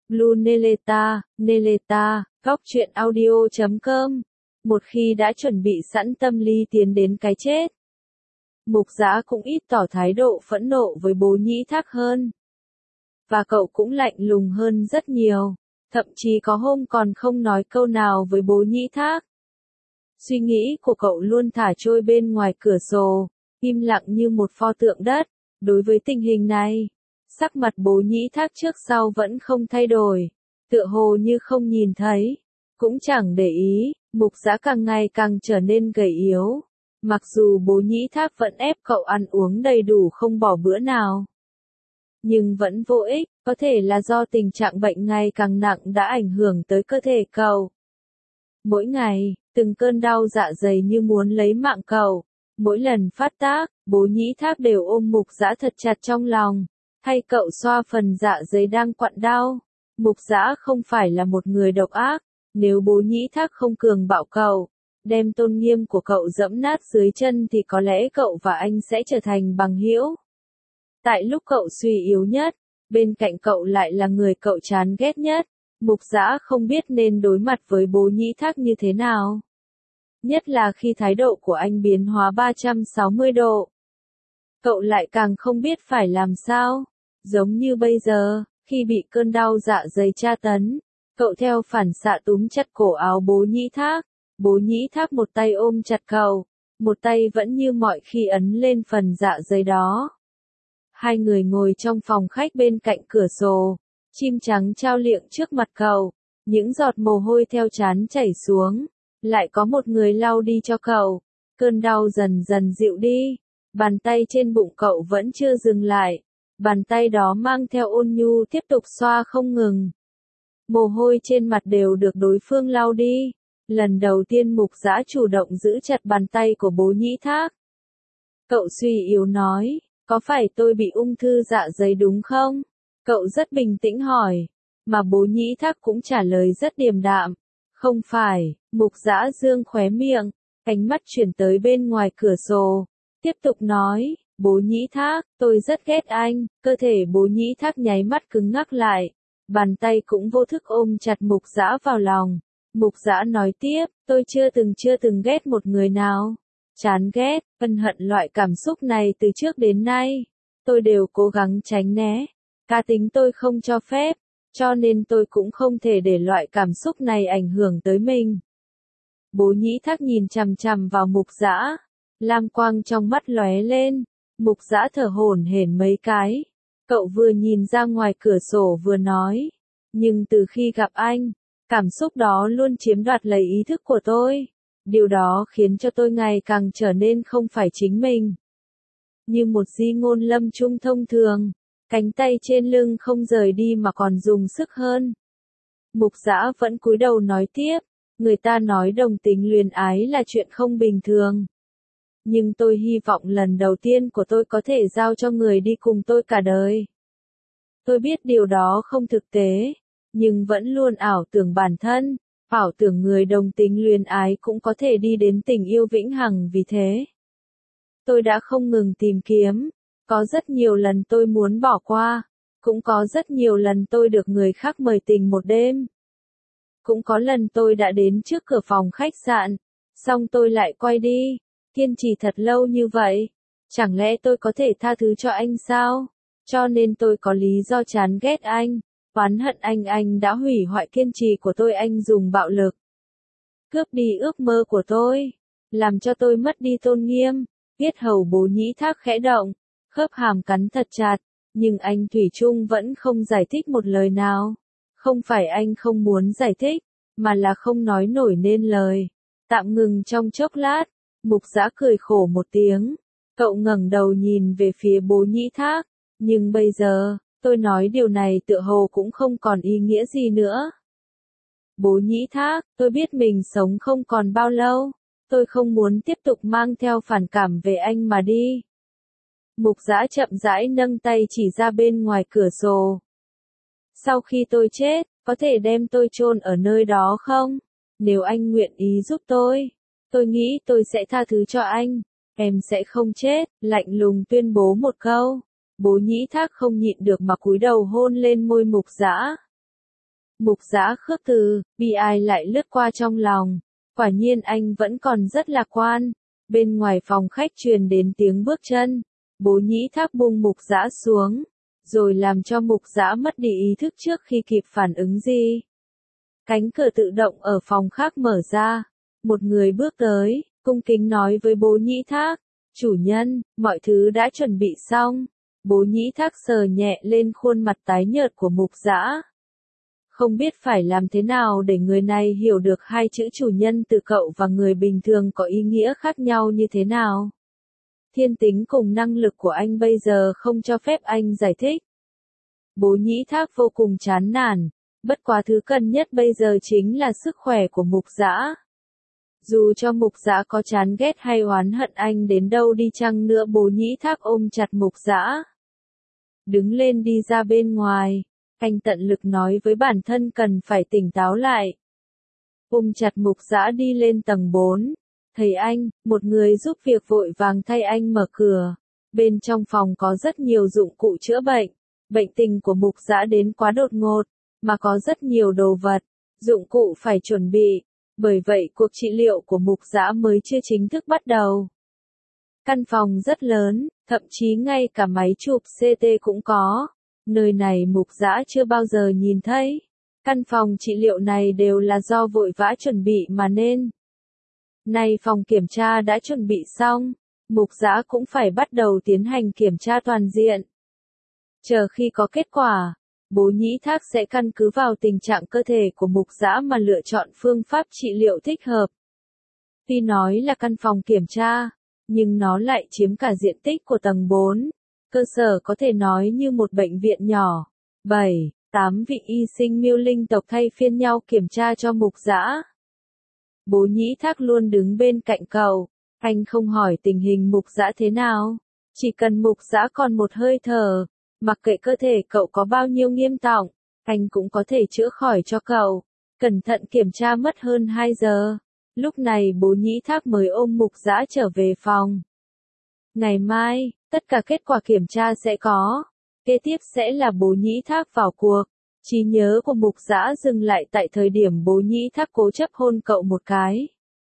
Blue Neleta, góc truyện audio.com. Một khi đã chuẩn bị sẵn tâm lý tiến đến cái chết, Mục Dã cũng ít tỏ thái độ phẫn nộ với Bố Nhĩ Thác hơn. Và cậu cũng lạnh lùng hơn rất nhiều, thậm chí có hôm còn không nói câu nào với Bố Nhĩ Thác. Suy nghĩ của cậu luôn thả trôi bên ngoài cửa sổ, im lặng như một pho tượng đất. Đối với tình hình này, sắc mặt Bố Nhĩ Thác trước sau vẫn không thay đổi, tựa hồ như không nhìn thấy, cũng chẳng để ý. Mục Dã càng ngày càng trở nên gầy yếu, mặc dù Bố Nhĩ Thác vẫn ép cậu ăn uống đầy đủ không bỏ bữa nào. Nhưng vẫn vô ích, có thể là do tình trạng bệnh ngày càng nặng đã ảnh hưởng tới cơ thể cậu. Mỗi ngày, từng cơn đau dạ dày như muốn lấy mạng cậu. Mỗi lần phát tác, Bố Nhĩ Thác đều ôm Mục Dã thật chặt trong lòng, thay cậu xoa phần dạ dày đang quặn đau. Mục Dã không phải là một người độc ác, nếu Bố Nhĩ Thác không cường bạo cậu, đem tôn nghiêm của cậu dẫm nát dưới chân thì có lẽ cậu và anh sẽ trở thành bằng hữu. Tại lúc cậu suy yếu nhất, bên cạnh cậu lại là người cậu chán ghét nhất. Mục Dã không biết nên đối mặt với Bố Nhĩ Thác như thế nào. Nhất là khi thái độ của anh biến hóa 360 độ. Cậu lại càng không biết phải làm sao. Giống như bây giờ, khi bị cơn đau dạ dày tra tấn, cậu theo phản xạ túm chặt cổ áo Bố Nhĩ Thác. Bố Nhĩ Thác một tay ôm chặt cậu, một tay vẫn như mọi khi ấn lên phần dạ dày đó. Hai người ngồi trong phòng khách bên cạnh cửa sổ, chim trắng chao liệng trước mặt cậu, những giọt mồ hôi theo trán chảy xuống, lại có một người lau đi cho cậu. Cơn đau dần dần dịu đi, bàn tay trên bụng cậu vẫn chưa dừng lại, bàn tay đó mang theo ôn nhu tiếp tục xoa không ngừng. Mồ hôi trên mặt đều được đối phương lau đi. Lần đầu tiên Mục Dã chủ động giữ chặt bàn tay của Bố Nhĩ Thác. Cậu suy yếu nói, có phải tôi bị ung thư dạ dày đúng không? Cậu rất bình tĩnh hỏi, mà Bố Nhĩ Thác cũng trả lời rất điềm đạm. Không phải. Mục Dã dương khóe miệng, ánh mắt chuyển tới bên ngoài cửa sổ, tiếp tục nói, Bố Nhĩ Thác, tôi rất ghét anh. Cơ thể Bố Nhĩ Thác nháy mắt cứng ngắc lại, bàn tay cũng vô thức ôm chặt Mục Dã vào lòng. Mục Dã nói tiếp, tôi chưa từng ghét một người nào. Chán ghét, ân hận loại cảm xúc này từ trước đến nay, tôi đều cố gắng tránh né. Cá tính tôi không cho phép, cho nên tôi cũng không thể để loại cảm xúc này ảnh hưởng tới mình. Bố Nhĩ Thác nhìn chằm chằm vào Mục Dã, lam quang trong mắt lóe lên. Mục Dã thở hổn hển mấy cái. Cậu vừa nhìn ra ngoài cửa sổ vừa nói, nhưng từ khi gặp anh, cảm xúc đó luôn chiếm đoạt lấy ý thức của tôi. Điều đó khiến cho tôi ngày càng trở nên không phải chính mình. Như một di ngôn lâm chung thông thường, cánh tay trên lưng không rời đi mà còn dùng sức hơn. Mục Dã vẫn cúi đầu nói tiếp, người ta nói đồng tính luyến ái là chuyện không bình thường. Nhưng tôi hy vọng lần đầu tiên của tôi có thể giao cho người đi cùng tôi cả đời. Tôi biết điều đó không thực tế, nhưng vẫn luôn ảo tưởng bản thân, ảo tưởng người đồng tính luyến ái cũng có thể đi đến tình yêu vĩnh hằng. Vì thế, tôi đã không ngừng tìm kiếm. Có rất nhiều lần tôi muốn bỏ qua, cũng có rất nhiều lần tôi được người khác mời tình một đêm. Cũng có lần tôi đã đến trước cửa phòng khách sạn, xong tôi lại quay đi. Kiên trì thật lâu như vậy, chẳng lẽ tôi có thể tha thứ cho anh sao? Cho nên tôi có lý do chán ghét anh, oán hận anh đã hủy hoại kiên trì của tôi. Anh dùng bạo lực, cướp đi ước mơ của tôi, làm cho tôi mất đi tôn nghiêm. Yết hầu Bố Nhĩ Thác khẽ động, khớp hàm cắn thật chặt, nhưng anh thủy chung vẫn không giải thích một lời nào. Không phải anh không muốn giải thích, mà là không nói nổi nên lời. Tạm ngừng trong chốc lát, Mục Dã cười khổ một tiếng. Cậu ngẩng đầu nhìn về phía Bố Nhĩ Thác, nhưng bây giờ, tôi nói điều này tựa hồ cũng không còn ý nghĩa gì nữa. Bố Nhĩ Thác, tôi biết mình sống không còn bao lâu, tôi không muốn tiếp tục mang theo phản cảm về anh mà đi. Mục Dã chậm rãi nâng tay chỉ ra bên ngoài cửa sổ. Sau khi tôi chết, có thể đem tôi chôn ở nơi đó không? Nếu anh nguyện ý giúp tôi nghĩ tôi sẽ tha thứ cho anh. Em sẽ không chết, lạnh lùng tuyên bố một câu. Bố Nhĩ Thác không nhịn được mà cúi đầu hôn lên môi Mục Dã. Mục Dã khước từ, bi ai lại lướt qua trong lòng. Quả nhiên anh vẫn còn rất lạc quan. Bên ngoài phòng khách truyền đến tiếng bước chân. Bố Nhĩ Thác buông Mục Dã xuống, rồi làm cho Mục Dã mất đi ý thức trước khi kịp phản ứng gì. Cánh cửa tự động ở phòng khác mở ra. Một người bước tới, cung kính nói với Bố Nhĩ Thác, chủ nhân, mọi thứ đã chuẩn bị xong. Bố Nhĩ Thác sờ nhẹ lên khuôn mặt tái nhợt của Mục Dã. Không biết phải làm thế nào để người này hiểu được hai chữ chủ nhân từ cậu và người bình thường có ý nghĩa khác nhau như thế nào. Thiên tính cùng năng lực của anh bây giờ không cho phép anh giải thích. Bố Nhĩ Thác vô cùng chán nản, bất quá thứ cần nhất bây giờ chính là sức khỏe của Mục Dã. Dù cho Mục Dã có chán ghét hay oán hận anh đến đâu đi chăng nữa, Bố Nhĩ Thác ôm chặt Mục Dã. Đứng lên đi ra bên ngoài, anh tận lực nói với bản thân cần phải tỉnh táo lại. Ôm chặt Mục Dã đi lên tầng 4, thấy anh, một người giúp việc vội vàng thay anh mở cửa. Bên trong phòng có rất nhiều dụng cụ chữa bệnh. Bệnh tình của Mục Dã đến quá đột ngột, mà có rất nhiều đồ vật, dụng cụ phải chuẩn bị. Bởi vậy cuộc trị liệu của Mục Dã mới chưa chính thức bắt đầu. Căn phòng rất lớn, thậm chí ngay cả máy chụp CT cũng có. Nơi này Mục Dã chưa bao giờ nhìn thấy. Căn phòng trị liệu này đều là do vội vã chuẩn bị mà nên. Nay phòng kiểm tra đã chuẩn bị xong, Mục Dã cũng phải bắt đầu tiến hành kiểm tra toàn diện. Chờ khi có kết quả, Bố Nhĩ Thác sẽ căn cứ vào tình trạng cơ thể của Mục Dã mà lựa chọn phương pháp trị liệu thích hợp. Tuy nói là căn phòng kiểm tra, nhưng nó lại chiếm cả diện tích của tầng 4. Cơ sở có thể nói như một bệnh viện nhỏ. 7, 8 vị y sinh Miêu Linh tộc thay phiên nhau kiểm tra cho Mục Dã. Bố Nhĩ Thác luôn đứng bên cạnh cậu. Anh không hỏi tình hình Mục Dã thế nào. Chỉ cần Mục Dã còn một hơi thở, mặc kệ cơ thể cậu có bao nhiêu nghiêm trọng, anh cũng có thể chữa khỏi cho cậu. Cẩn thận kiểm tra mất hơn 2 giờ. Lúc này Bố Nhĩ Thác mới ôm Mục Dã trở về phòng. Ngày mai, tất cả kết quả kiểm tra sẽ có. Kế tiếp sẽ là Bố Nhĩ Thác vào cuộc. Trí nhớ của Mục Dã dừng lại tại thời điểm Bố Nhĩ Thác cố chấp hôn cậu một cái.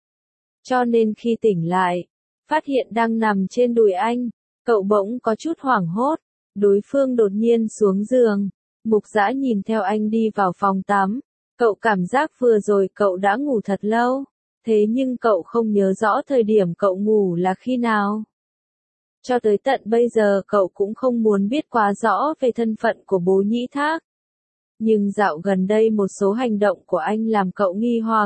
Cho nên khi tỉnh lại, phát hiện đang nằm trên đùi anh, cậu bỗng có chút hoảng hốt. Đối phương đột nhiên xuống giường. Mục Dã nhìn theo anh đi vào phòng tắm. Cậu cảm giác vừa rồi cậu đã ngủ thật lâu. Thế nhưng cậu không nhớ rõ thời điểm cậu ngủ là khi nào. Cho tới tận bây giờ cậu cũng không muốn biết quá rõ về thân phận của Bố Nhĩ Thác. Nhưng dạo gần đây một số hành động của anh làm cậu nghi hoặc.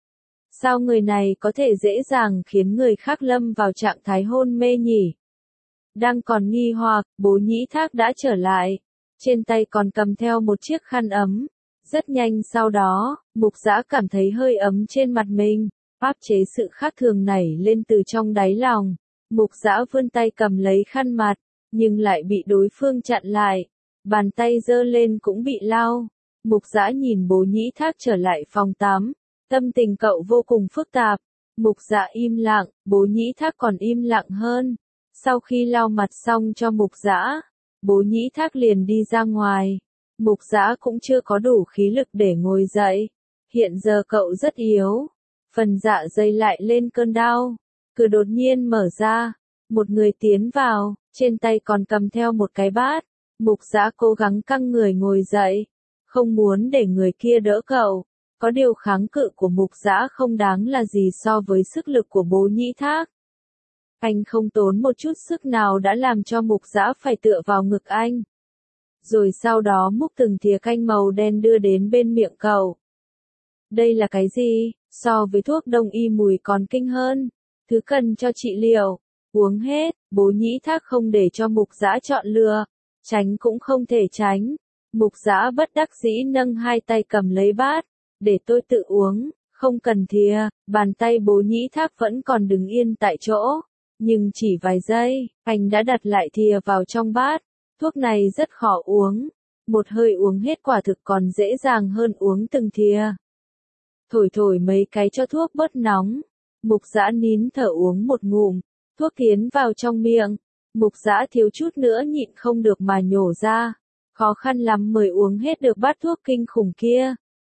Sao người này có thể dễ dàng khiến người khác lâm vào trạng thái hôn mê nhỉ? Đang còn nghi hoặc, Bố Nhĩ Thác đã trở lại. Trên tay còn cầm theo một chiếc khăn ấm. Rất nhanh sau đó, Mục Dã cảm thấy hơi ấm trên mặt mình. Áp chế sự khác thường nảy lên từ trong đáy lòng. Mục Dã vươn tay cầm lấy khăn mặt, nhưng lại bị đối phương chặn lại. Bàn tay giơ lên cũng bị lau. Mục Dã nhìn Bố Nhĩ Thác trở lại phòng tắm. Tâm tình cậu vô cùng phức tạp. Mục Dã im lặng, Bố Nhĩ Thác còn im lặng hơn. Sau khi lau mặt xong cho Mục Dã, Bố Nhĩ Thác liền đi ra ngoài. Mục Dã cũng chưa có đủ khí lực để ngồi dậy. Hiện giờ cậu rất yếu. Phần dạ dày lại lên cơn đau. Cửa đột nhiên mở ra. Một người tiến vào, trên tay còn cầm theo một cái bát. Mục Dã cố gắng căng người ngồi dậy. Không muốn để người kia đỡ cậu. Có điều kháng cự của Mục Dã không đáng là gì so với sức lực của Bố Nhĩ Thác. Anh không tốn một chút sức nào đã làm cho Mục Dã phải tựa vào ngực anh. Rồi sau đó múc từng thìa canh màu đen đưa đến bên miệng cậu. Đây là cái gì? So với thuốc đông y mùi còn kinh hơn. Thứ cần cho trị liệu. Uống hết, Bố Nhĩ Thác không để cho Mục Dã chọn lựa. Tránh cũng không thể tránh. Mục Dã bất đắc dĩ nâng hai tay cầm lấy bát. Để tôi tự uống, không cần thìa. Bàn tay Bố Nhĩ Thác vẫn còn đứng yên tại chỗ. Nhưng chỉ vài giây, anh đã đặt lại thìa vào trong bát. Thuốc này rất khó uống. Một hơi uống hết quả thực còn dễ dàng hơn uống từng thìa. Thổi thổi mấy cái cho thuốc bớt nóng. Mục Dã nín thở uống một ngụm. Thuốc tiến vào trong miệng. Mục Dã thiếu chút nữa nhịn không được mà nhổ ra. Khó khăn lắm mới uống hết được bát thuốc kinh khủng kia.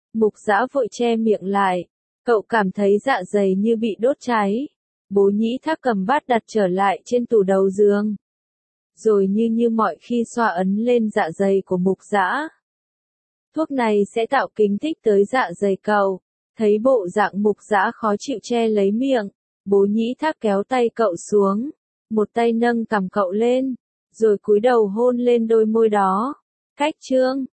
Mục Dã vội che miệng lại. Cậu cảm thấy dạ dày như bị đốt cháy. Bố Nhĩ Thác cầm bát đặt trở lại trên tủ đầu giường. Rồi như mọi khi xoa ấn lên dạ dày của Mục Dã. Thuốc này sẽ tạo kích thích tới dạ dày cậu. Thấy bộ dạng Mục Dã khó chịu che lấy miệng, Bố Nhĩ Thác kéo tay cậu xuống. Một tay nâng cằm cậu lên, rồi cúi đầu hôn lên đôi môi đó. Cách chương